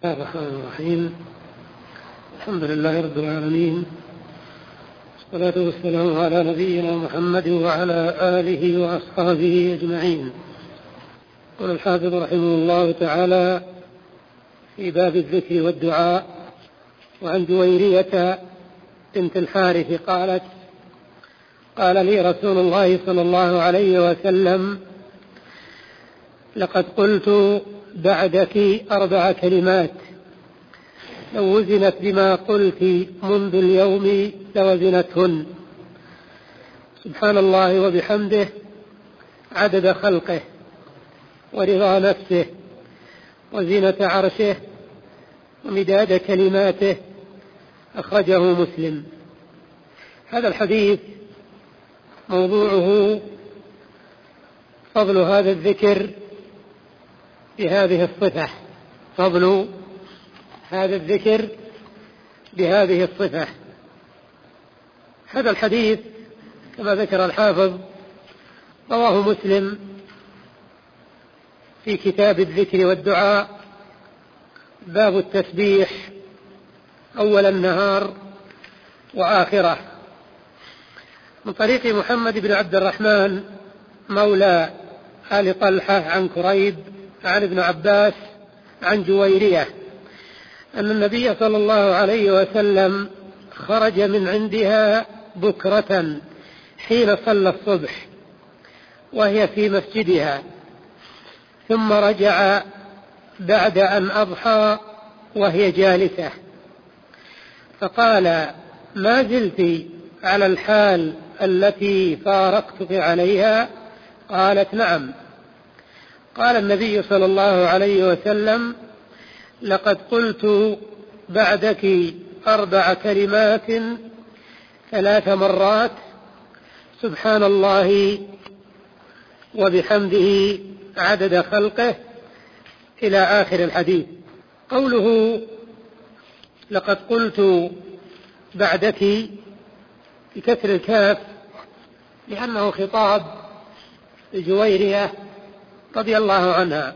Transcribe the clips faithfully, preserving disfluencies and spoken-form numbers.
بسم الله الرحمن الرحيم. الحمد لله رب العالمين، والصلاة والسلام على نبينا محمد وعلى آله وأصحابه أجمعين. قال الحافظ رحمه الله تعالى في باب الذكر والدعاء: وعن جويرية بنت الحارث قالت: قال لي رسول الله صلى الله عليه وسلم: لقد قلت بعدك أربع كلمات لو وزنت بما قلت منذ اليوم لوزنتهن: سبحان الله وبحمده عدد خلقه ورضا نفسه وزينة عرشه ومداد كلماته. أخرجه مسلم. هذا الحديث موضوعه فضل هذا الذكر بهذه الصفة، فضل هذا الذكر بهذه الصفة. هذا الحديث كما ذكر الحافظ رواه مسلم في كتاب الذكر والدعاء، باب التسبيح أول النهار وآخره، من طريق محمد بن عبد الرحمن مولى آل طلحة عن كريب عن ابن عباس عن جويرية أن النبي صلى الله عليه وسلم خرج من عندها بكرة حين صلى الصبح وهي في مسجدها، ثم رجع بعد أن أضحى وهي جالسة، فقال: ما زلت على الحال التي فارقتك عليها؟ قالت: نعم. قال النبي صلى الله عليه وسلم: لقد قلت بعدك أربع كلمات ثلاث مرات: سبحان الله وبحمده عدد خلقه، إلى آخر الحديث. قوله لقد قلت بعدك بكسر الكاف لأنه خطاب لجويرية رضي الله عنها،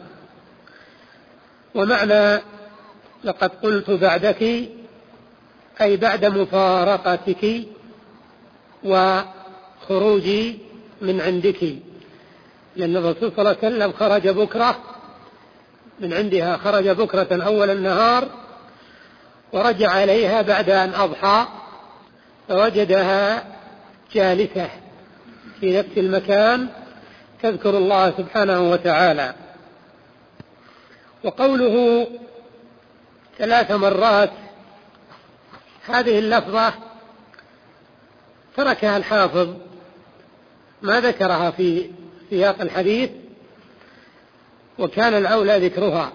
ومعنى لقد قلت بعدك أي بعد مفارقتك وخروجي من عندك، لأن الرسول صلى الله عليه وسلم خرج بكرة من عندها، خرج بكرة أول النهار ورجع إليها بعد أن أضحى، فوجدها جالسة في نفس المكان تذكر الله سبحانه وتعالى. وقوله ثلاث مرات، هذه اللفظة تركها الحافظ، ما ذكرها في سياق الحديث، وكان الأولى ذكرها.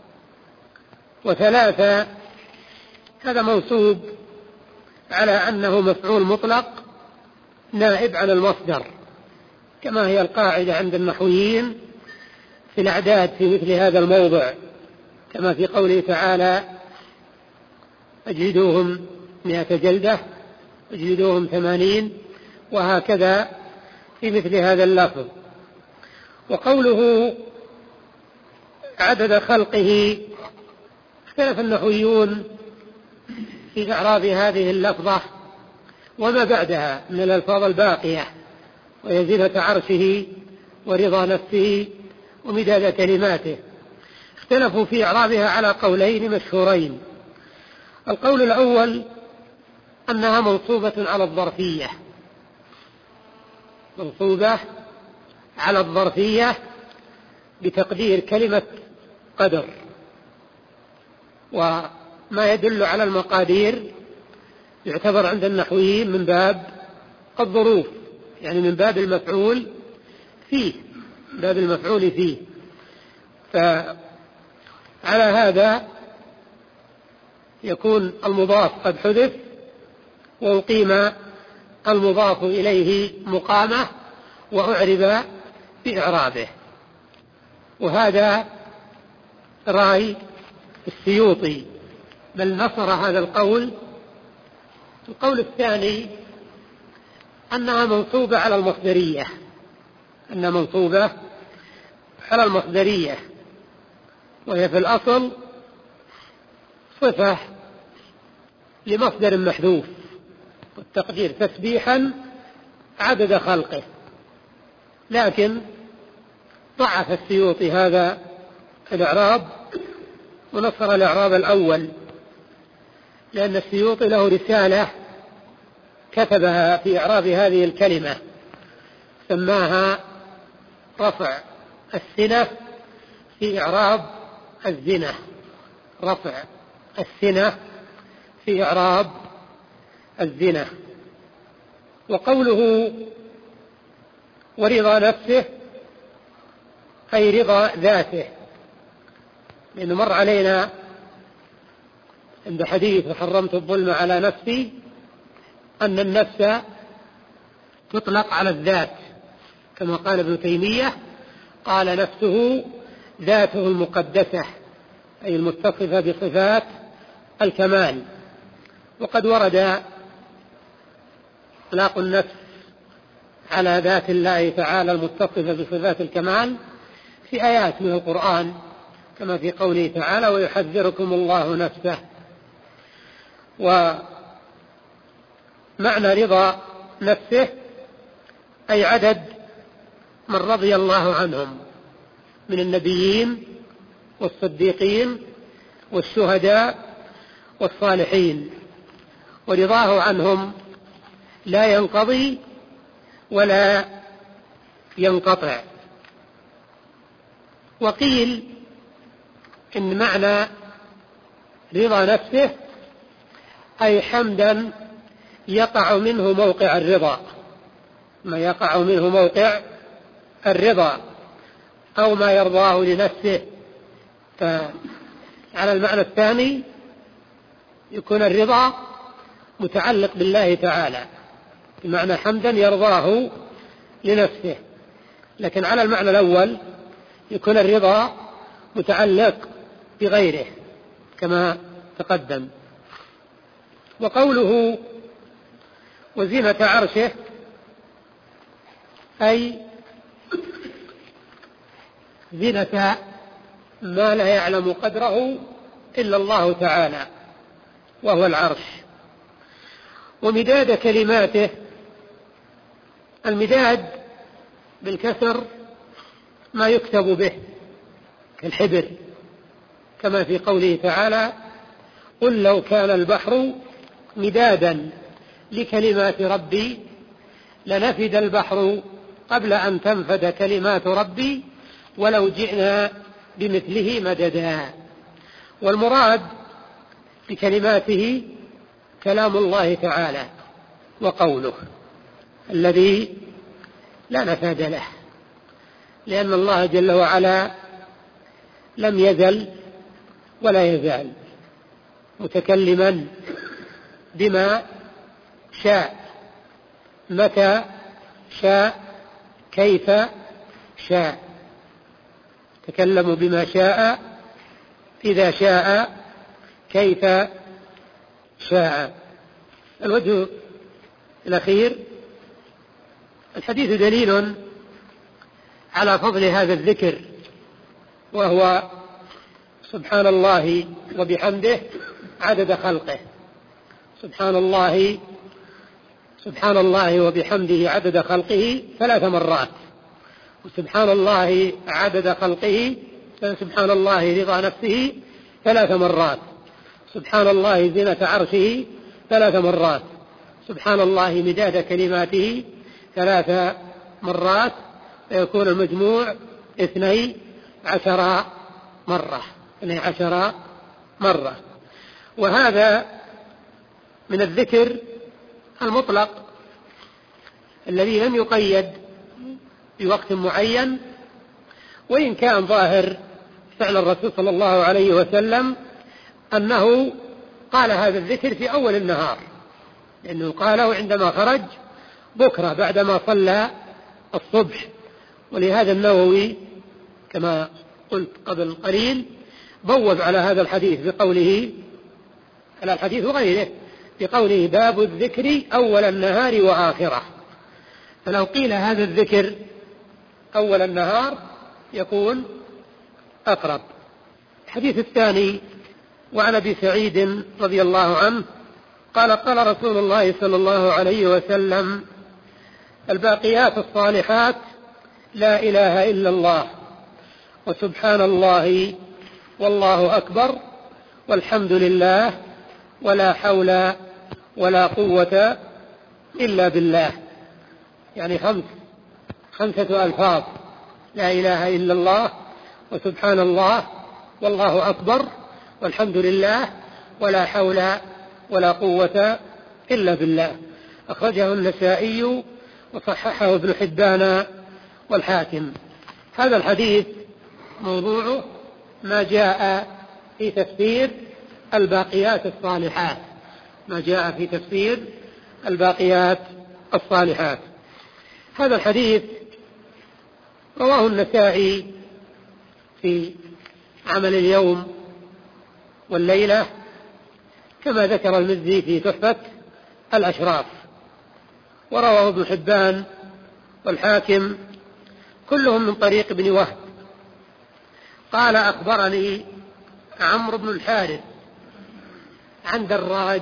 وثلاثة هذا موصوب على أنه مفعول مطلق نائب عن المصدر، كما هي القاعدة عند النحويين في الأعداد في مثل هذا الموضع، كما في قوله تعالى: اجلدوهم مئة جلدة، اجلدوهم ثمانين، وهكذا في مثل هذا اللفظ. وقوله عدد خلقه، اختلف النحويون في إعراب هذه اللفظة وما بعدها من الألفاظ الباقية، وهي زينة عرشه ورضا نفسه ومداد كلماته. اختلفوا في إعرابها على قولين مشهورين. القول الأول أنها منصوبة على الظرفية، منصوبة على الظرفية بتقدير كلمة قدر، وما يدل على المقادير يعتبر عند النحويين من باب الظروف، يعني من باب المفعول فيه، باب المفعول فيه. فعلى هذا يكون المضاف قد حذف وأقيم المضاف إليه مقامه وأعرب بإعرابه، وهذا رأي السيوطي، بل نصر هذا القول. القول الثاني أنها منصوبة على المصدرية، أنها منصوبة على المصدرية، وهي في الأصل صفة لمصدر محذوف، والتقدير تسبيحا عدد خلقه، لكن ضعف السيوطي هذا الإعراب ونصر الإعراب الأول، لأن السيوطي له رسالة كتبها في إعراب هذه الكلمة سماها رفع السنة في إعراب الزنا، رفع السنة في إعراب الزنا. وقوله ورضا نفسه أي رضا ذاته، لأنه مر علينا عند حديث حرمت الظلم على نفسي أن النفس تطلق على الذات، كما قال ابن تيمية قال نفسه ذاته المقدسة أي المتصفة بصفات الكمال. وقد ورد إطلاق النفس على ذات الله تعالى المتصفة بصفات الكمال في آيات من القرآن، كما في قوله تعالى ويحذركم الله نفسه. ومعنى رضا نفسه أي عدد من رضي الله عنهم من النبيين والصديقين والشهداء والصالحين، ورضاه عنهم لا ينقضي ولا ينقطع. وقيل إن معنى رضا نفسه أي حمدا يقع منه موقع الرضا، ما يقع منه موقع الرضا أو ما يرضاه لنفسه. فعلى المعنى الثاني يكون الرضا متعلق بالله تعالى بمعنى حمدا يرضاه لنفسه، لكن على المعنى الأول يكون الرضا متعلق بغيره كما تقدم. وقوله وزينة عرشه أي زينة ما لا يعلم قدره إلا الله تعالى وهو العرش. ومداد كلماته، المداد بالكسر ما يكتب به كالحبر، كما في قوله تعالى قل لو كان البحر مدادا لكلمات ربي لنفد البحر قبل أن تنفد كلمات ربي ولو جئنا بمثله مددا. والمراد بكلماته كلام الله تعالى وقوله الذي لا نفاد له، لأن الله جل وعلا لم يزل ولا يزال متكلما بما شاء متى شاء كيف شاء، تكلم بما شاء إذا شاء كيف شاء. الوجه الأخير الحديث دليل على فضل هذا الذكر، وهو سبحان الله وبحمده عدد خلقه، سبحان الله سبحان الله وبحمده عدد خلقه ثلاث مرات، وسبحان الله عدد خلقه سبحان الله رضا نفسه ثلاث مرات، سبحان الله زينة عرشه ثلاث مرات، سبحان الله مداد كلماته ثلاث مرات، فيكون المجموع اثني عشر مرة اثني عشر مرة. وهذا من الذكر المطلق الذي لم يقيد بوقت معين، وإن كان ظاهر فعل الرسول صلى الله عليه وسلم أنه قال هذا الذكر في أول النهار، لأنه قاله عندما خرج بكرة بعدما صلى الصبح. ولهذا النووي كما قلت قبل قليل بوب على هذا الحديث بقوله على الحديث وغيره بقوله باب الذكر أول النهار وآخره. فلو قيل هذا الذكر أول النهار يكون أقرب. الحديث الثاني وعن أبي سعيد رضي الله عنه قال قال رسول الله صلى الله عليه وسلم: الباقيات الصالحات لا إله إلا الله، وسبحان الله، والله أكبر، والحمد لله، ولا حول ولا قوة إلا بالله. يعني خمس خمسة ألفاظ: لا إله إلا الله، وسبحان الله، والله أكبر، والحمد لله، ولا حول ولا قوة إلا بالله. أخرجه النسائي وصححه ابن حبان والحاكم. هذا الحديث موضوعه ما جاء في تفسير الباقيات الصالحات، ما جاء في تفسير الباقيات الصالحات. هذا الحديث رواه النسائي في عمل اليوم والليلة، كما ذكر المزي في تحفة الأشراف، ورواه ابن حبان والحاكم كلهم من طريق ابن وهب. قال: أخبرني عمرو بن الحارث عن دراج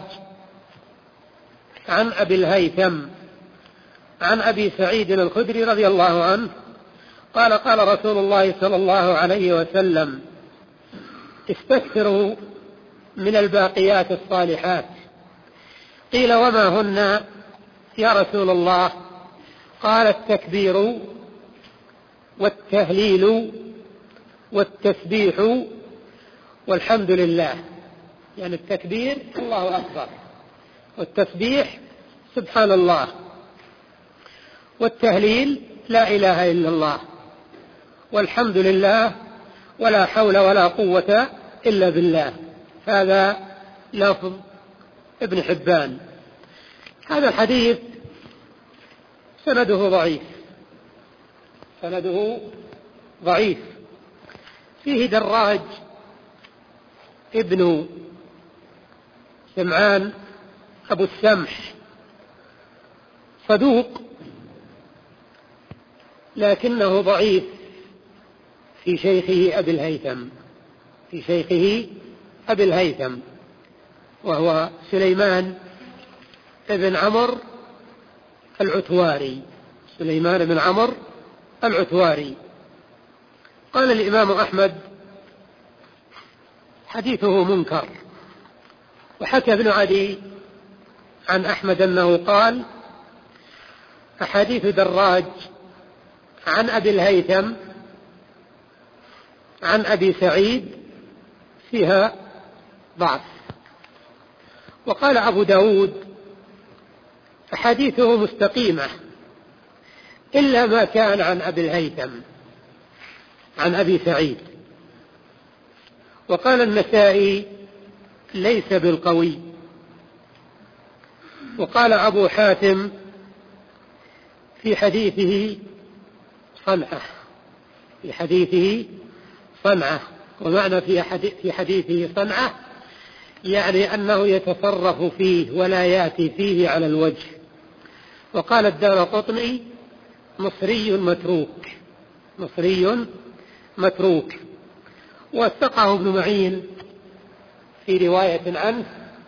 عن أبي الهيثم عن أبي سعيد الخدري رضي الله عنه قال: قال رسول الله صلى الله عليه وسلم: استكثروا من الباقيات الصالحات. قيل: وما هن يا رسول الله؟ قال: التكبير والتهليل والتسبيح والحمد لله. يعني التكبير الله أكبر، والتسبيح سبحان الله، والتهليل لا إله إلا الله، والحمد لله، ولا حول ولا قوة إلا بالله. هذا لفظ ابن حبان. هذا الحديث سنده ضعيف، سنده ضعيف فيه دراج ابن سمعان أبو السمح، صدوق لكنه ضعيف في شيخه أبي الهيثم، في شيخه أبي الهيثم وهو سليمان بن عمرو العتواري، سليمان بن عمرو العتواري. قال الإمام أحمد: حديثه منكر. وحكى ابن عدي عن أحمد أنه قال: أحاديث دراج عن أبي الهيثم عن أبي سعيد فيها ضعف. وقال أبو داود: أحاديثه مستقيمة إلا ما كان عن أبي الهيثم عن أبي سعيد. وقال النسائي: ليس بالقوي. وقال أبو حاتم: في حديثه صنعة، في حديثه صنعة. ومعنى في حديثه صنعة يعني أنه يتصرف فيه ولا يأتي فيه على الوجه. وقال الدارقطني: مصري متروك، مصري متروك. وثقه ابن معين في رواية عنه،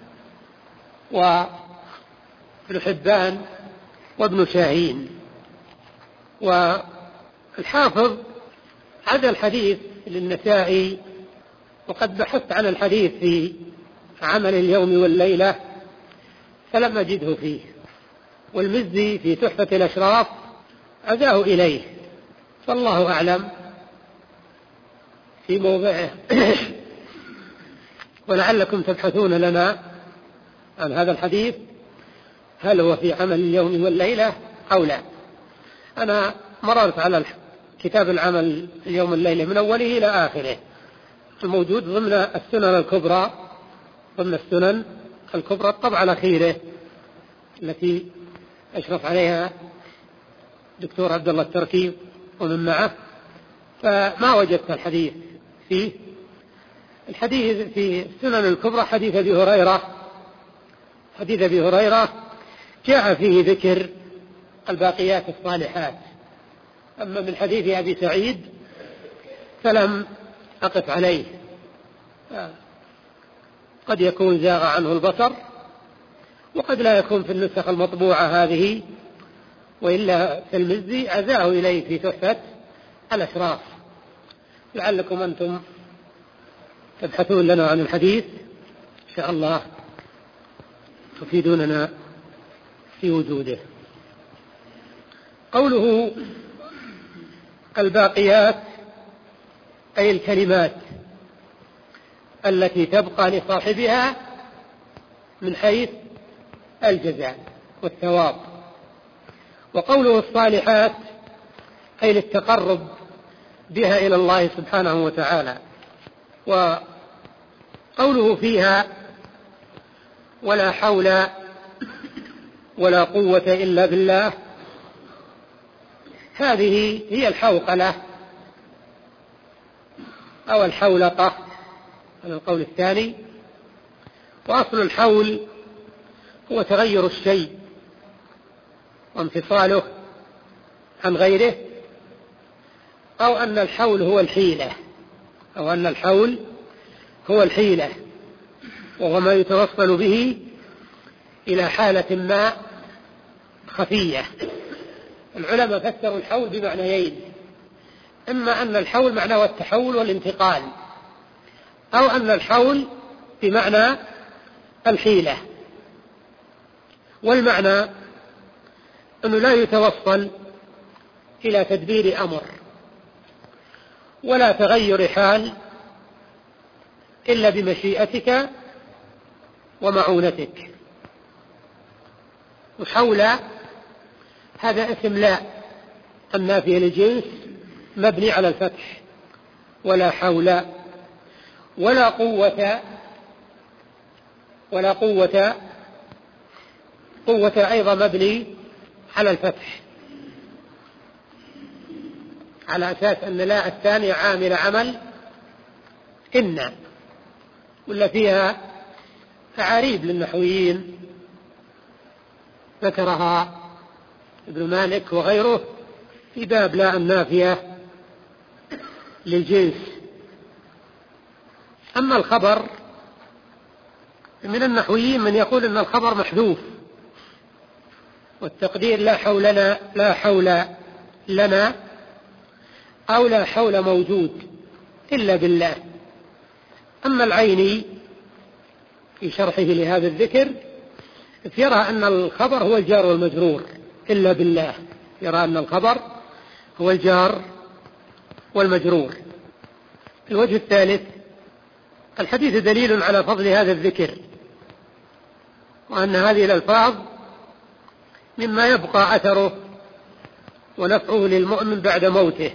وابن حبان، وابن شاهين. والحافظ عدا الحديث للنسائي، وقد بحثت عن الحديث في عمل اليوم والليلة فلم أجده فيه. والمزي في تحفة الأشراف عزاه إليه، فالله أعلم في موضعه. ولعلكم تبحثون لنا عن هذا الحديث، هل هو في عمل اليوم والليلة أو لا. أنا مررت على كتاب العمل اليوم والليلة من أوله إلى آخره، الموجود ضمن السنن الكبرى، ضمن السنن الكبرى الطبعة الأخيرة التي أشرف عليها دكتور عبد الله التركي ومن معه، فما وجدت الحديث فيه. الحديث في السنن الكبرى حديث أبي هريرة، حديث أبي هريرة جاء فيه ذكر الباقيات الصالحات. أما من حديث أبي سعيد فلم أقف عليه. قد يكون زاغ عنه البصر، وقد لا يكون في النسخ المطبوعة هذه، وإلا في المزي عزاه إليه في تحفة الأشراف. لعلكم أنتم تبحثون لنا عن الحديث إن شاء الله تفيدوننا في وجوده. قوله الباقيات أي الكلمات التي تبقى لصاحبها من حيث الجزاء والثواب. وقوله الصالحات أي للتقرب بها إلى الله سبحانه وتعالى. وقوله فيها ولا حول ولا قوة إلا بالله، هذه هي الحوقلة أو الحولقة على القول الثاني. وأصل الحول هو تغير الشيء وانفصاله عن غيره، أو أن الحول هو الحيلة أو أن الحول هو الحيلة وهو ما يتوصل به إلى حالة ما خفية. العلماء فسروا الحول بمعنيين: إما أن الحول معناه التحول والانتقال، أو أن الحول بمعنى الحيلة. والمعنى أنه لا يتوصل إلى تدبير أمر ولا تغير حال إلا بمشيئتك ومعونتك. وحول هذا اسم لا النافية للجنس مبني على الفتح، ولا حول ولا قوة ولا قوة قوة أيضا مبني على الفتح، على أساس أن لا الثانية عامل عمل إن، ولا فيها تعاريب للنحويين ذكرها ابن مالك وغيره في باب لا النافية للجنس. أما الخبر من النحويين من يقول أن الخبر محذوف، والتقدير لا حول لنا لا حول لنا أو لا حول موجود إلا بالله. أما العيني في شرحه لهذا الذكر يرى أن الخبر هو الجار والمجرور إلا بالله، يرى أن الخبر هو الجار والمجرور. الوجه الثالث: الحديث دليل على فضل هذا الذكر، وأن هذه الألفاظ مما يبقى أثره ونفعه للمؤمن بعد موته.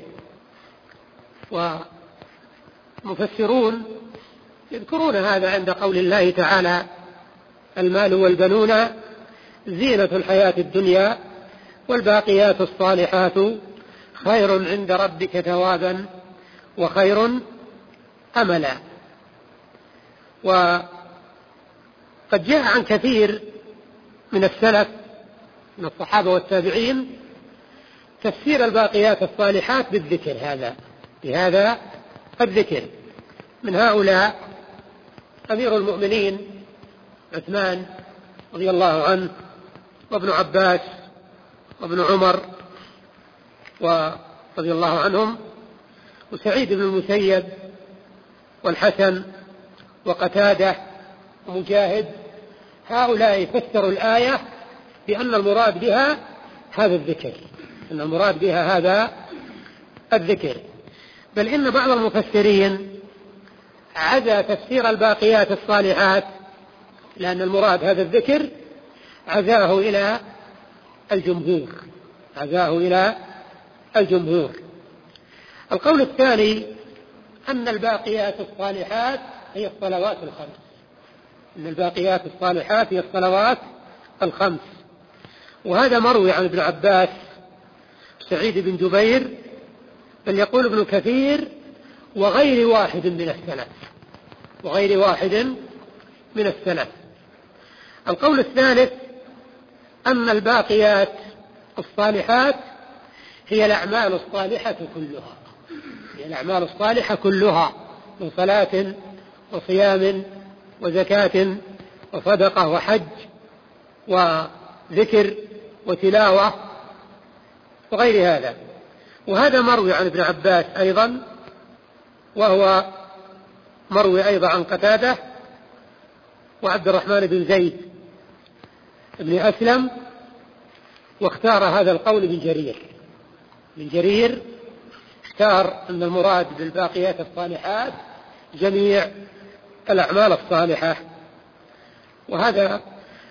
ومفسرون يذكرون هذا عند قول الله تعالى: المال والبنون زينة الحياة الدنيا والباقيات الصالحات خير عند ربك ثوابا وخير أملا. وقد جاء عن كثير من السلف من الصحابة والتابعين تفسير الباقيات الصالحات بالذكر هذا بهذا الذكر. من هؤلاء أمير المؤمنين عثمان رضي الله عنه، وابن عباس، وابن عمر رضي الله عنهم، وسعيد بن المسيب، والحسن، وقتادة، ومجاهد. هؤلاء فسروا الآية بأن المراد بها هذا الذكر، أن المراد بها هذا الذكر. بل إن بعض المفسرين عزى تفسير الباقيات الصالحات، لأن المراد هذا الذكر، عزاه إلى الجمهور عزاه إلى الجمهور. القول الثاني أن الباقيات الصالحات هي الصلوات الخمس أن الباقيات الصالحات هي الصلوات الخمس. وهذا مروي عن ابن عباس، سعيد بن جبير، بل يقول ابن كثير وغير واحد من السلف وغير واحد من السلف. القول الثالث أن الباقيات الصالحات هي الأعمال الصالحة كلها هي الأعمال الصالحة كلها من صلاة وصيام وزكاة وصدقة وحج وذكر وتلاوة وغير هذا. وهذا مروي عن ابن عباس أيضا، وهو مروي أيضا عن قتادة وعبد الرحمن بن زيد بن أسلم. واختار هذا القول ابن جرير ابن جرير اختار أن المراد بالباقيات الصالحات جميع الأعمال الصالحة، وهذا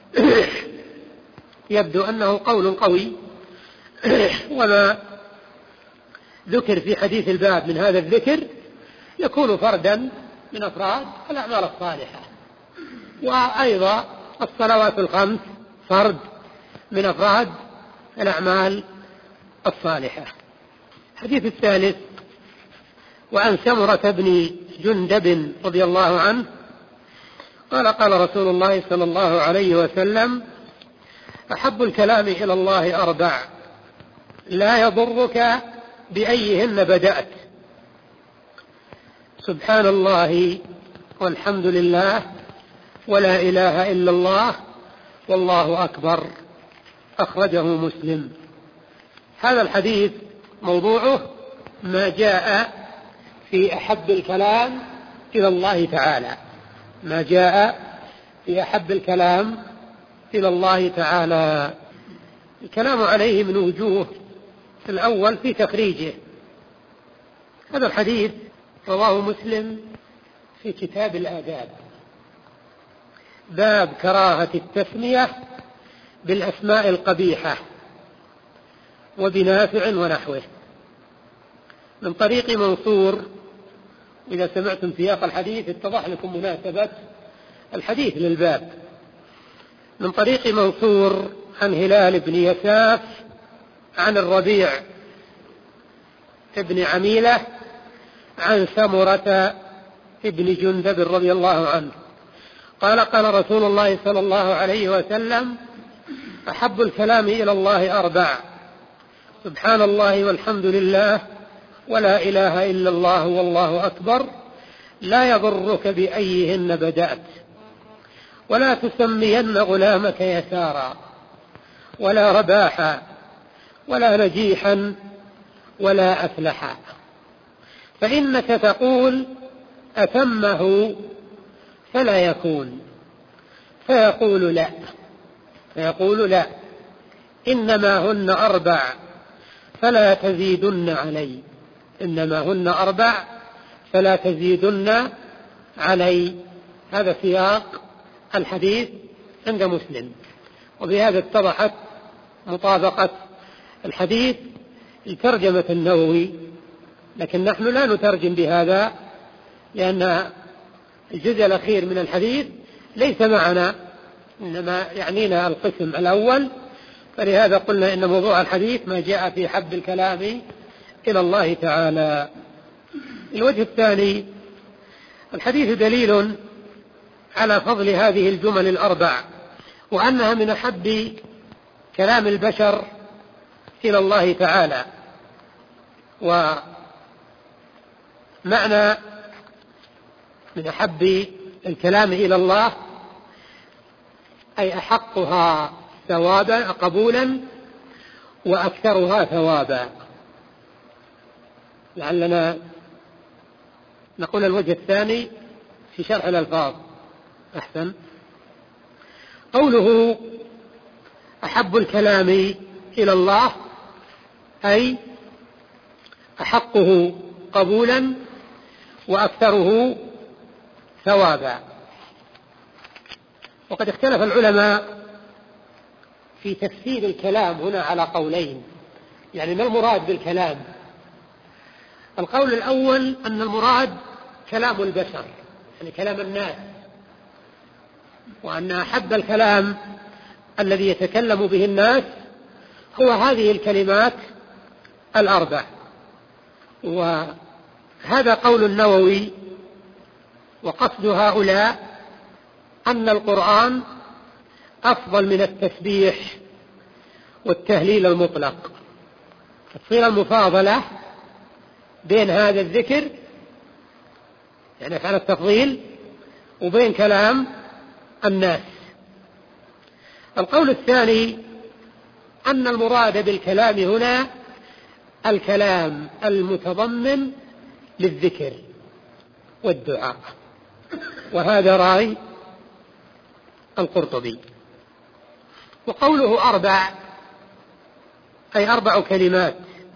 يبدو أنه قول قوي. وما ذكر في حديث الباب من هذا الذكر يكون فردا من أفراد الأعمال الصالحة، وأيضا الصلوات الخمس فرد من أفراد الأعمال الصالحة. الحديث الثالث: وعن سمرة بن جندب رضي الله عنه قال: قال رسول الله صلى الله عليه وسلم: أحب الكلام إلى الله أربع لا يضرك بأيهن بدأت: سبحان الله والحمد لله ولا إله إلا الله والله أكبر. أخرجه مسلم. هذا الحديث موضوعه ما جاء في أحب الكلام إلى الله تعالى ما جاء في أحب الكلام إلى الله تعالى. الكلام عليه من وجوه. الأول في تخريجه. هذا الحديث رواه مسلم في كتاب الآداب، باب كراهة التسمية بالأسماء القبيحة وبنافع ونحوه، من طريق منصور. إذا سمعتم سياق الحديث اتضح لكم مناسبة الحديث للباب. من طريق منصور عن هلال بن يساف عن الربيع ابن عميلة عن سمرة ابن جندب رضي الله عنه قال: قال رسول الله صلى الله عليه وسلم: أحب الكلام إلى الله أربع: سبحان الله والحمد لله ولا إله إلا الله والله أكبر، لا يضرك بأيهن بدأت، ولا تسمين غلامك يسارا ولا رباحا ولا نجيحا ولا أفلحا، فإنك تقول أتمه فلا يكون، فيقول لا فيقول لا إنما هن أربع فلا تزيدن علي إنما هن أربع فلا تزيدن علي. هذا سياق الحديث عند مسلم، وبهذا اتضحت مطابقة الحديث لترجمة النووي، لكن نحن لا نترجم بهذا لأن الجزء الأخير من الحديث ليس معنا، إنما يعنينا القسم الأول، فلهذا قلنا إن موضوع الحديث ما جاء في حب الكلام إلى الله تعالى. الوجه الثاني: الحديث دليل على فضل هذه الجمل الأربع، وأنها من أحب كلام البشر إلى الله تعالى. ومعنى من أحب الكلام إلى الله أي أحقها ثوابا قبولا وأكثرها ثوابا. لعلنا نقول الوجه الثاني في شرح الألفاظ أحسن. قوله أحب الكلام إلى الله أي أحقه قبولا وأكثره ثوابا. وقد اختلف العلماء في تفسير الكلام هنا على قولين، يعني ما المراد بالكلام؟ القول الأول أن المراد كلام البشر، يعني كلام الناس، وأن أحب الكلام الذي يتكلم به الناس هو هذه الكلمات الأربع. وهذا قول النووي، وقصد هؤلاء أن القرآن أفضل من التسبيح والتهليل المطلق، تصير المفاضلة بين هذا الذكر يعني فعل التفضيل وبين كلام الناس. القول الثاني أن المراد بالكلام هنا الكلام المتضمن للذكر والدعاء، وهذا رأي القرطبي. وقوله أربع أي أربع كلمات،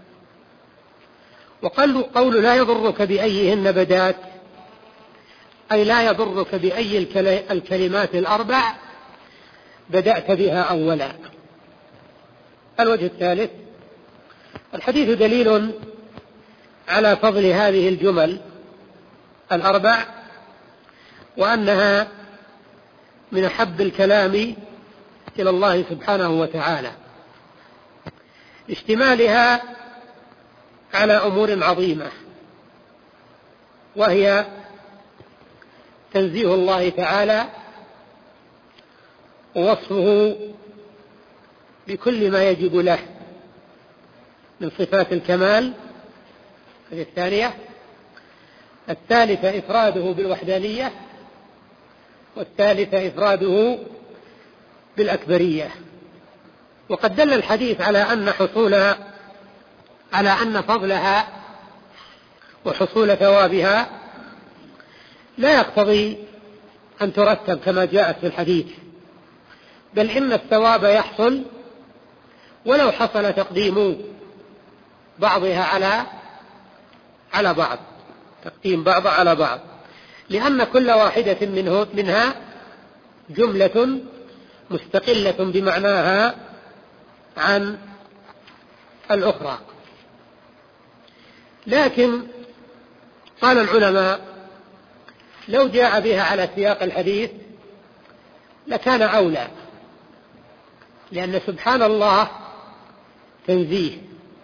وقول لا يضرك بأيهن بدات أي لا يضرك بأي الكلمات الأربع بدأت بها أولا. الوجه الثالث: الحديث دليل على فضل هذه الجمل الأربع، وأنها من أحب الكلام إلى الله سبحانه وتعالى، اشتمالها على أمور عظيمة، وهي تنزيه الله تعالى ووصفه بكل ما يجب له من صفات الكمال، هذه الثانية. الثالثة إفراده بالوحدانية، والثالثة إفراده بالأكبرية. وقد دل الحديث على أن حصولها على أن فضلها وحصول ثوابها لا يقتضي أن ترتب كما جاءت في الحديث، بل إن الثواب يحصل ولو حصل تقديم بعضها على على بعض، تقديم بعض على بعض، لأن كل واحدة منه منها جملة مستقلة بمعناها عن الأخرى. لكن قال العلماء لو جاء بها على سياق الحديث لكان أولى، لأن سبحان الله تنزيه،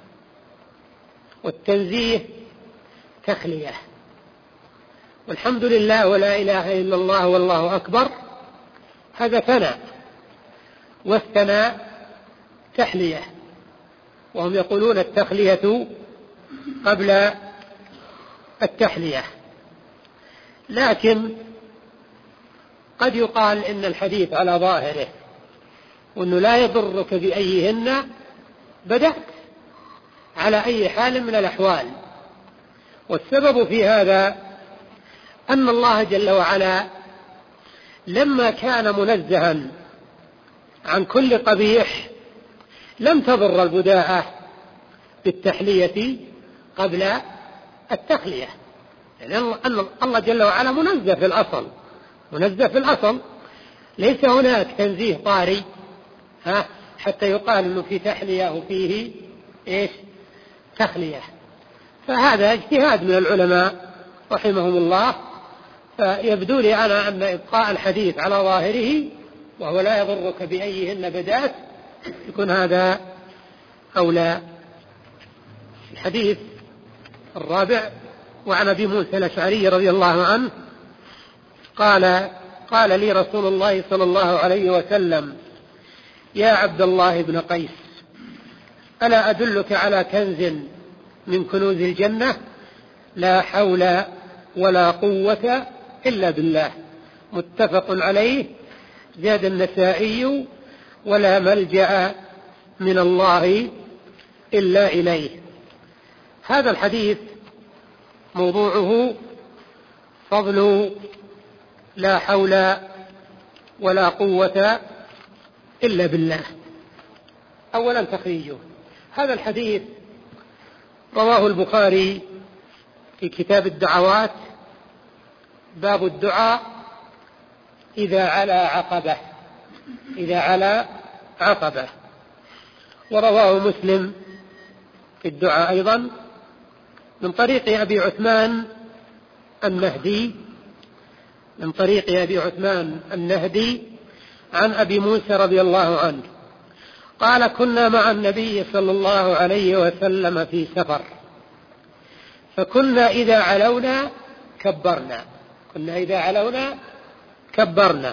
والتنزيه تخلية، والحمد لله ولا إله إلا الله والله أكبر هذا ثناء، والثناء تحلية، وهم يقولون التخلية قبل التحلية. لكن قد يقال إن الحديث على ظاهره وأنه لا يضرك بأيهن بدأت على أي حال من الأحوال، والسبب في هذا أن الله جل وعلا لما كان منزها عن كل قبيح لم تضر البداءة بالتحلية قبل التخلية، يعني أن الله جل وعلا منزه في الأصل، منزه في الأصل، ليس هناك تنزيه طاري ها حتى يقال أنه في تحلية وفيه إيش تخلية. فهذا اجتهاد من العلماء رحمهم الله، فيبدو لي أنا أن إبقاء الحديث على ظاهره وهو لا يضرك بأيهن بدأت يكون هذا أولى. الحديث الرابع: وعن أبي موسى الأشعري رضي الله عنه قال: قال لي رسول الله صلى الله عليه وسلم: يا عبد الله بن قيس، ألا أدلك على كنز من كنوز الجنة لا حول ولا قوة إلا بالله، متفق عليه. زاد النسائي: ولا ملجأ من الله إلا إليه. هذا الحديث موضوعه فضل لا حول ولا قوة إلا بالله. أولا تخريجه: هذا الحديث رواه البخاري في كتاب الدعوات، باب الدعاء إذا على عقبة، إذا على عقبة. ورواه مسلم في الدعاء أيضا من طريق أبي عثمان النهدي، من طريق أبي عثمان النهدي عن أبي موسى رضي الله عنه قال: كنا مع النبي صلى الله عليه وسلم في سفر، فكنا إذا علونا كبرنا، كنا إذا علونا كبرنا.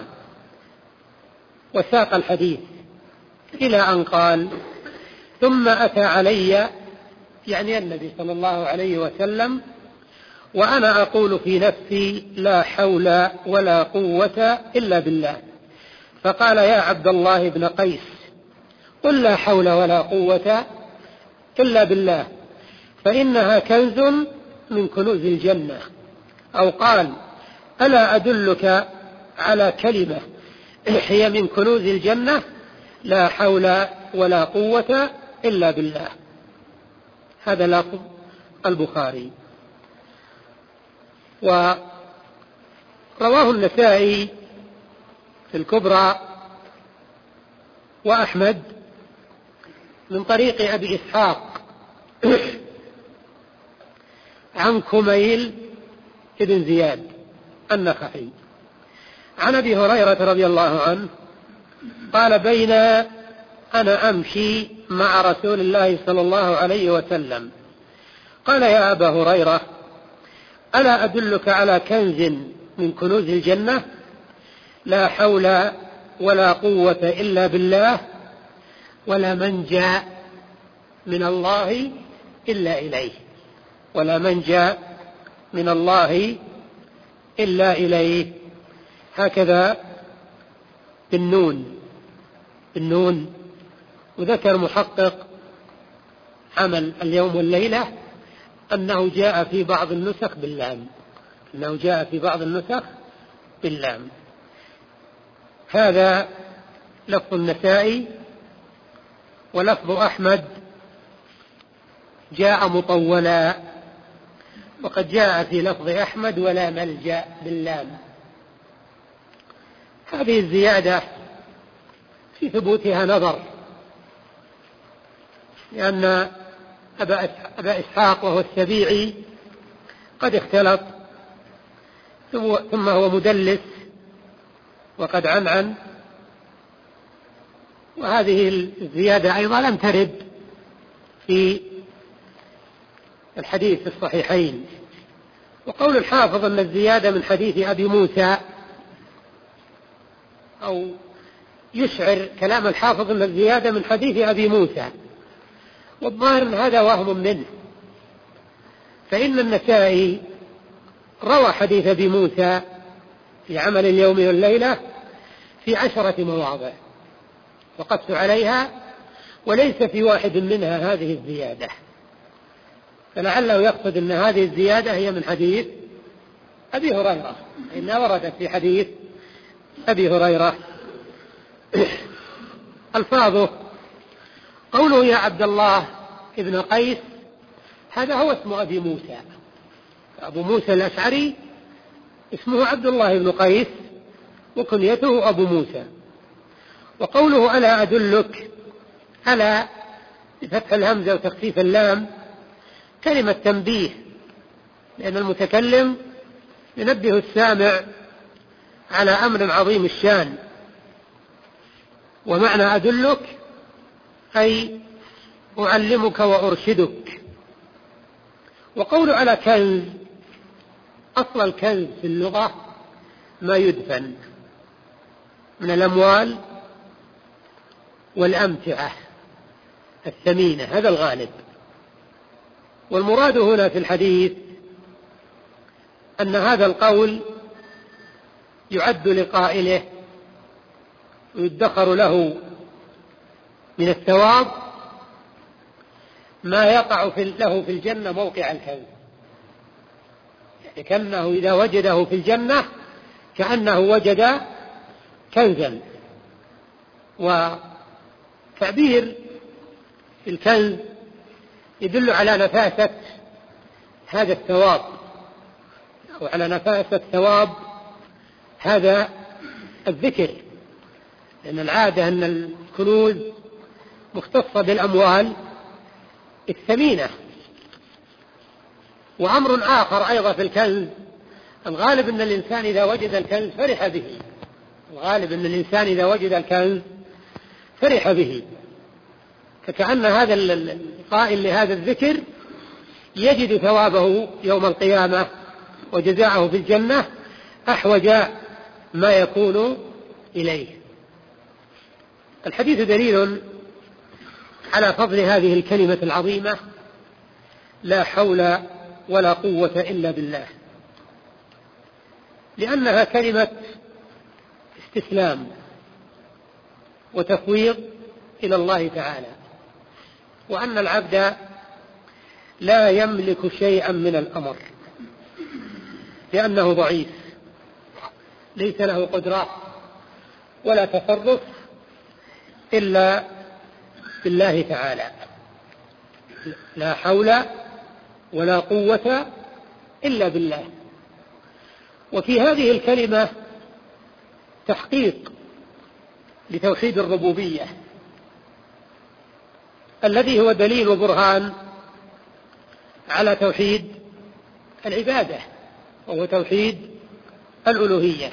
وساق الحديث إلى أن قال: ثم أتى علي، يعني النبي صلى الله عليه وسلم، وأنا أقول في نفسي لا حول ولا قوة إلا بالله. فقال يا عبد الله بن قيس قل لا حول ولا قوة إلا بالله فإنها كنز من كنوز الجنة. أو قال ألا أدلك على كلمة هي من كنوز الجنة لا حول ولا قوة إلا بالله. هذا لفظ البخاري. ورواه النسائي في الكبرى وأحمد من طريق أبي إسحاق عن كميل بن زياد النخعي عن أبي هريرة رضي الله عنه قال بين أنا أمشي مع رسول الله صلى الله عليه وسلم قال يا أبا هريرة ألا أدلك على كنز من كنوز الجنة لا حول ولا قوة إلا بالله ولا منجا من الله إلا إليه ولا منجا من الله إلا إليه. هكذا بالنون بالنون. وذكر محقق عمل اليوم والليلة أنه جاء في بعض النسخ باللام أنه جاء في بعض النسخ باللام. هذا لفظ النسائي. ولفظ أحمد جاء مطولا وقد جاء في لفظ أحمد ولا ملجأ باللام. هذه الزيادة في ثبوتها نظر لأن أبا إسحاق وهو السبيعي قد اختلط ثم هو مدلس وقد عنعن. وهذه الزيادة أيضا لم ترد في الحديث الصحيحين. وقول الحافظ أن الزيادة من حديث أبي موسى أو يشعر كلام الحافظ أن الزيادة من حديث أبي موسى والظاهر أن هذا وهم منه. فإن النسائي روى حديث أبي موسى في عمل اليوم والليلة في عشرة مواضع وقفت عليها وليس في واحد منها هذه الزيادة. فلعله يقصد أن هذه الزيادة هي من حديث أبي هريرة إنها وردت في حديث أبي هريرة. ألفاظه قوله يا عبد الله ابن قيس هذا هو اسم أبي موسى. أبو موسى الأشعري اسمه عبد الله بن قيس وكنيته أبو موسى. وقوله ألا أدلك ألا بفتح الهمزة وتخفيف اللام كلمة تنبيه لأن المتكلم ينبه السامع على أمر عظيم الشان. ومعنى أدلك أي أعلمك وأرشدك. وقول على كنز أصل الكنز في اللغة ما يدفن من الأموال والأمتعة الثمينة هذا الغالب. والمراد هنا في الحديث أن هذا القول يعد لقائله ويدخر له من الثواب ما يقع في له في الجنة موقع الكنز. يعني كأنه إذا وجده في الجنة كأنه وجد كنزا. وتعبير الكنز يدل على نفاسة هذا الثواب وعلى نفاسة ثواب هذا الذكر. لأن العادة أن الكنوز مختصة بالأموال الثمينة. وأمر آخر أيضا في الكنز الغالب أن الإنسان إذا وجد الكنز فرح به. الغالب أن الإنسان إذا وجد الكنز فرح به. فكأن هذا القائل لهذا الذكر يجد ثوابه يوم القيامة وجزاءه في الجنة أحوج ما يكون إليه. الحديث دليل على فضل هذه الكلمة العظيمة لا حول ولا قوة إلا بالله، لأنها كلمة استسلام وتفويض إلى الله تعالى، وأن العبد لا يملك شيئا من الأمر لأنه ضعيف، ليس له قدرة ولا تصرف إلا بالله تعالى، لا حول ولا قوة إلا بالله. وفي هذه الكلمة تحقيق لتوحيد الربوبية الذي هو دليل وبرهان على توحيد العبادة، وهو توحيد الألوهية،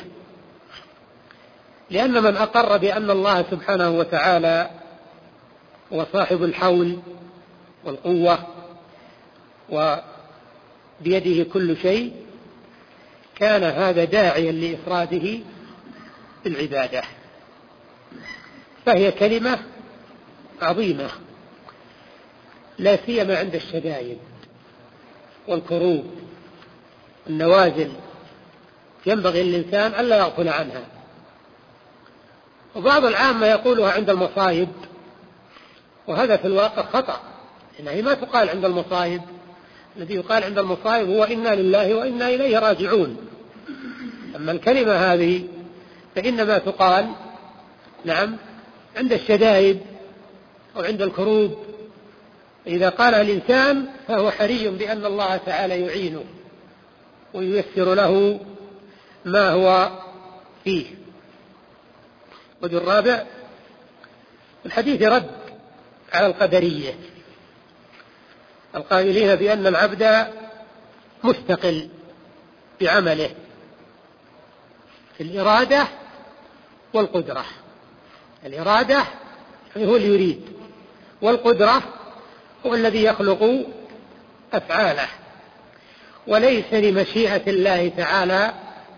لأن من أقر بأن الله سبحانه وتعالى هو صاحب الحول والقوة وبيده كل شيء كان هذا داعيا لإفراده بالعبادة. فهي كلمة عظيمة لا سيما عند الشدائد والكروب النوازل، ينبغي للإنسان ألا يغفل عنها. وبعض العامة يقولها عند المصائب، وهذا في الواقع خطأ، إنها ما تقال عند المصائب. الذي يقال عند المصائب هو إنا لله وإنا إليه راجعون. أما الكلمة هذه فإنما تقال نعم عند الشدائد أو عند الكروب. إذا قالها الإنسان فهو حري بأن الله تعالى يعينه وييسر له ما هو فيه. وجه الرابع الحديث رد على القدرية القائلين بأن العبد مستقل بعمله في الإرادة والقدرة. الإرادة هو اللي يريد، والقدرة هو الذي يخلق أفعاله، وليس لمشيئة الله تعالى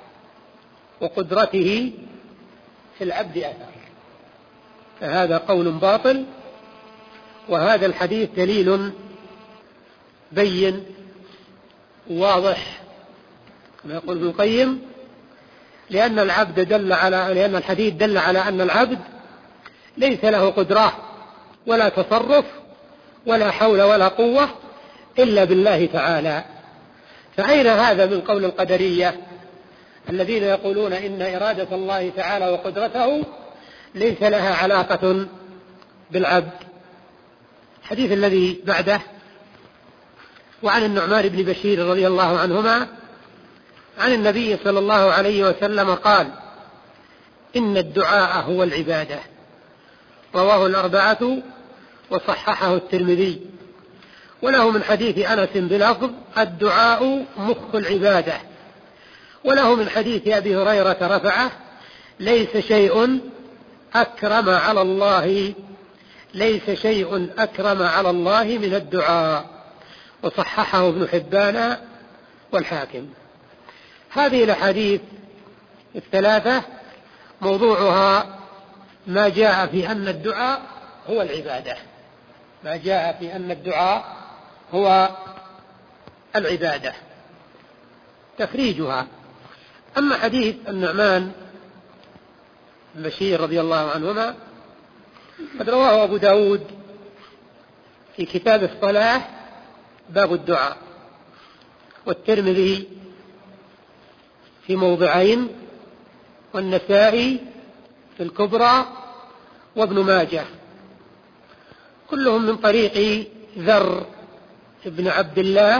وقدرته في العبد أثر. فهذا قول باطل، وهذا الحديث دليل بين واضح كما يقول ابن القيم، لأن العبد دل على لأن الحديث دل على أن العبد ليس له قدرة ولا تصرف ولا حول ولا قوة إلا بالله تعالى. فأين هذا من قول القدرية الذين يقولون إن إرادة الله تعالى وقدرته ليس لها علاقة بالعبد؟ الحديث الذي بعده وعن النعمان بن بشير رضي الله عنهما عن النبي صلى الله عليه وسلم قال: إن الدعاء هو العبادة. رواه الأربعة وصححه الترمذي، وله من حديث أنس بلفظ: الدعاء مخ العبادة. وله من حديث أبي هريرة رفعه: ليس شيء أكرم على الله ليس شيء أكرم على الله من الدعاء. وصححه ابن حبان والحاكم. هذه الأحاديث الثلاثة موضوعها ما جاء في أن الدعاء هو العبادة، ما جاء في أن الدعاء هو العبادة. تخريجها: أما حديث النعمان بن بشير رضي الله عنهما قد رواه أبو داود في كتاب الصلاة باب الدعاء، والترمذي في موضعين، والنسائي في الكبرى، وابن ماجه، كلهم من طريق ذر بن عبد الله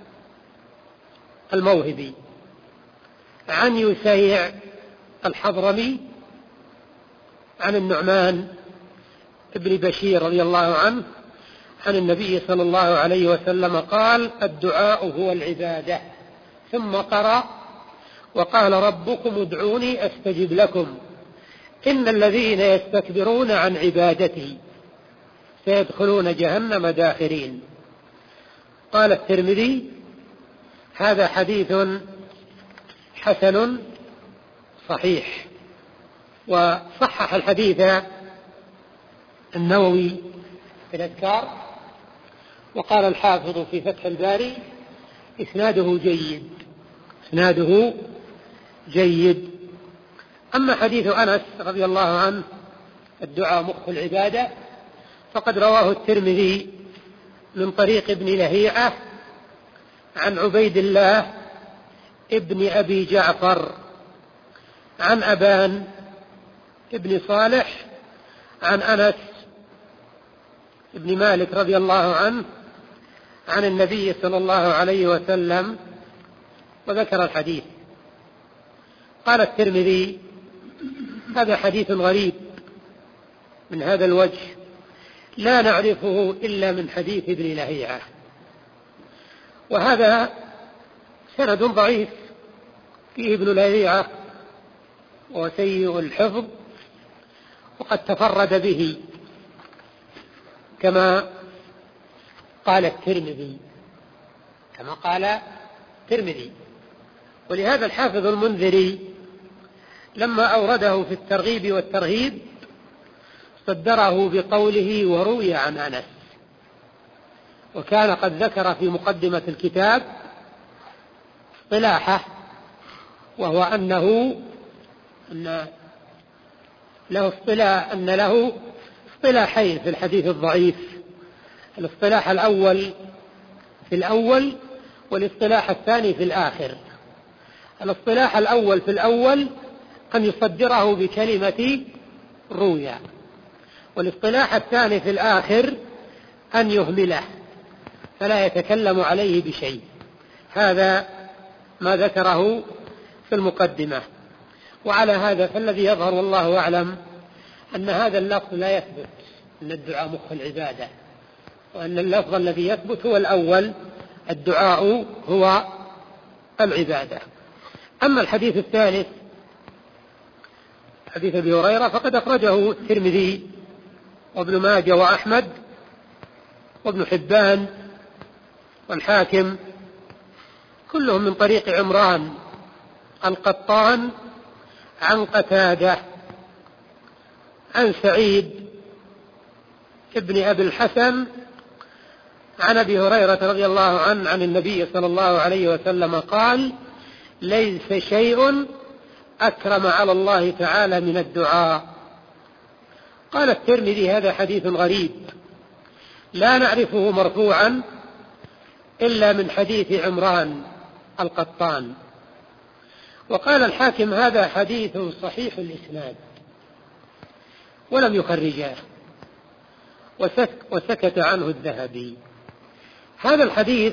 الموهبي عن يسيع الحضرمي عن النعمان بن بشير رضي الله عنه عن النبي صلى الله عليه وسلم قال: الدعاء هو العبادة. ثم قرأ: وقال ربكم ادعوني أستجب لكم إن الذين يستكبرون عن عبادتي سيدخلون جهنم داخرين. قال الترمذي: هذا حديث حسن صحيح. وصحح الحديث النووي في الأذكار. وقال الحافظ في فتح الباري: إسناده جيد إسناده جيد. أما حديث أنس رضي الله عنه الدعاء مخ العبادة فقد رواه الترمذي من طريق ابن لهيعة عن عبيد الله ابن أبي جعفر عن أبان ابن صالح عن أنس ابن مالك رضي الله عنه عن النبي صلى الله عليه وسلم وذكر الحديث. قال الترمذي: هذا حديث غريب من هذا الوجه لا نعرفه إلا من حديث ابن لهيعة، وهذا سند ضعيف فيه ابن لهيعة وسيء الحفظ، وقد تفرد به كما قال الترمذي كما قال الترمذي ولهذا الحافظ المنذري لما أورده في الترغيب والترهيب صدره بقوله: وروي عن أنس. وكان قد ذكر في مقدمة الكتاب اصطلاحه، وهو أنه أن له اصطلاح أن له اصطلاحين في الحديث الضعيف: الاصطلاح الأول في الأول والاصطلاح الثاني في الآخر. الاصطلاح الأول في الأول أن يصدره بكلمة روي، والاصطلاح الثاني في الآخر أن يهمله فلا يتكلم عليه بشيء. هذا ما ذكره في المقدمة. وعلى هذا فالذي يظهر والله أعلم أن هذا اللفظ لا يثبت، أن الدعاء مخ العبادة، وأن اللفظ الذي يثبت هو الأول: الدعاء هو العبادة. أما الحديث الثالث حديث أبي هريرة فقد أخرجه الترمذي وابن ماجه وأحمد وابن حبان والحاكم كلهم من طريق عمران القطان عن قتادة عن سعيد ابن أبي الحسن عن أبي هريرة رضي الله عنه عن النبي صلى الله عليه وسلم قال: ليس شيء أكرم على الله تعالى من الدعاء. قال الترمذي: هذا حديث غريب لا نعرفه مرفوعا إلا من حديث عمران القطان. وقال الحاكم: هذا حديث صحيح الإسناد، ولم يخرجاه، وسكت عنه الذهبي. هذا الحديث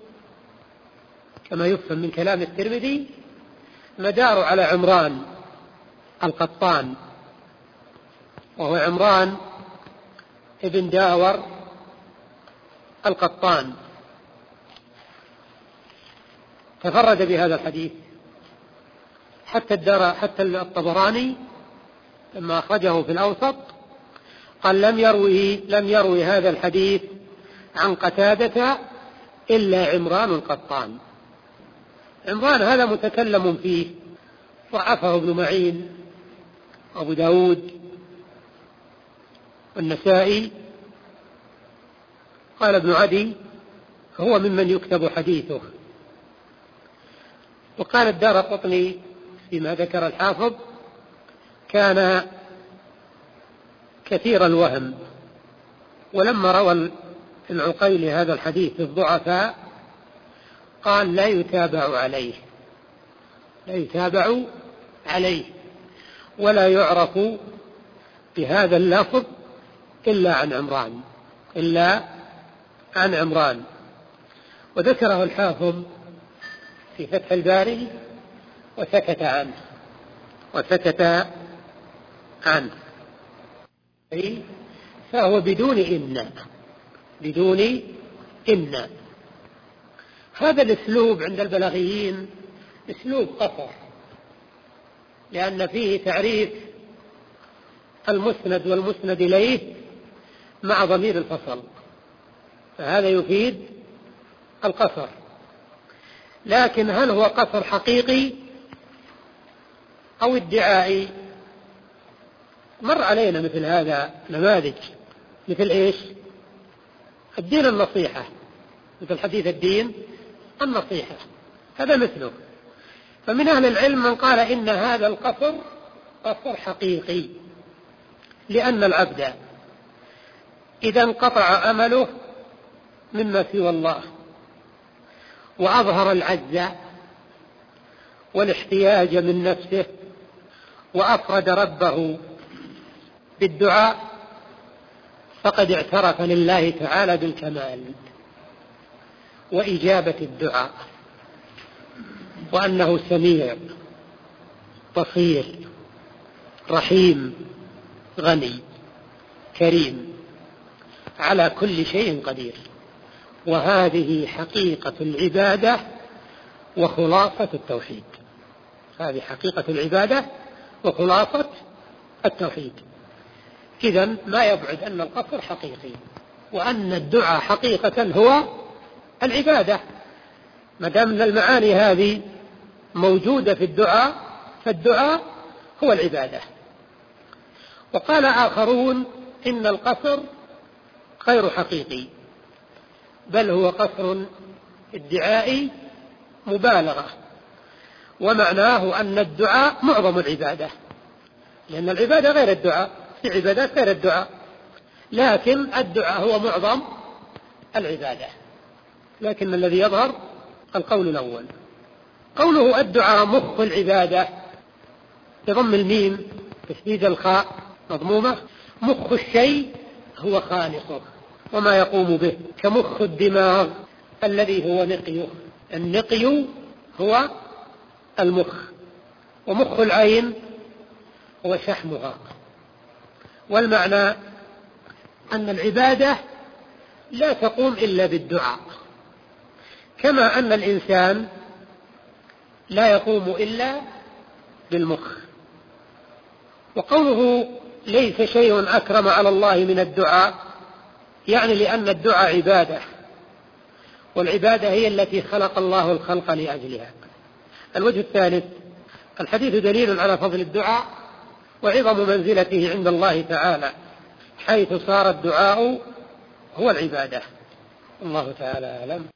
كما يفهم من كلام الترمذي مدار على عمران القطان، وهو عمران ابن داور القطان، تفرد بهذا الحديث حتى الدار حتى الطبراني لما أخرجه في الأوسط قال: لم يروي لم يروي هذا الحديث عن قتادة إلا عمران القطان. عمران هذا متكلم فيه، ضعفه ابن معين وأبو داود والنسائي. قال ابن عدي: هو ممن يكتب حديثه. وقال الدارقطني فيما ذكر الحافظ: كان كثير الوهم. ولما روى العقيلي هذا الحديث في الضعفاء قال: لا يتابع عليه لا يتابع عليه ولا يعرف بهذا اللفظ إلا عن عمران إلا عن عمران. وذكره الحافظ في فتح الباري وسكت عنه وسكت عنه فهو بدون إن بدون إن. هذا الأسلوب عند البلاغيين أسلوب قصر، لأن فيه تعريف المسند والمسند إليه مع ضمير الفصل، فهذا يفيد القصر. لكن هل هو قصر حقيقي أو ادعائي؟ مر علينا مثل هذا نماذج، مثل إيش؟ الدين النصيحة، مثل حديث الدين النصيحة، هذا مثله. فمن أهل العلم من قال إن هذا القصر قصر حقيقي، لأن العبد إذا انقطع أمله مما سوى الله وأظهر العجز والاحتياج من نفسه وأفرد ربه بالدعاء فقد اعترف لله تعالى بالكمال وإجابة الدعاء، وأنه سميع بصير رحيم غني كريم على كل شيء قدير. وهذه حقيقة العبادة وخلاصة التوحيد، هذه حقيقة العبادة وخلاصة التوحيد. إذن ما يبعد أن القصر حقيقي، وأن الدعاء حقيقة هو العبادة. ما دام أن المعاني هذه موجودة في الدعاء فالدعاء هو العبادة. وقال آخرون إن القصر غير حقيقي، بل هو قصر ادعائي مبالغة، ومعناه أن الدعاء معظم العبادة، لأن العبادة غير الدعاء، في عبادات غير الدعاء، لكن الدعاء هو معظم العبادة. لكن الذي يظهر القول الأول. قوله الدعاء مخ العبادة بضم الميم تشديد الخاء مضمومة، مخ الشيء هو خالقه وما يقوم به، كمخ الدماغ الذي هو نقيه. النقي هو المخ، ومخ العين هو شحمها. والمعنى أن العبادة لا تقوم إلا بالدعاء، كما أن الإنسان لا يقوم إلا بالمخ. وقوله ليس شيء أكرم على الله من الدعاء، يعني لأن الدعاء عبادة، والعبادة هي التي خلق الله الخلق لأجلها. الوجه الثالث: الحديث دليل على فضل الدعاء وعظم منزلته عند الله تعالى، حيث صار الدعاء هو العبادة. الله تعالى أعلم.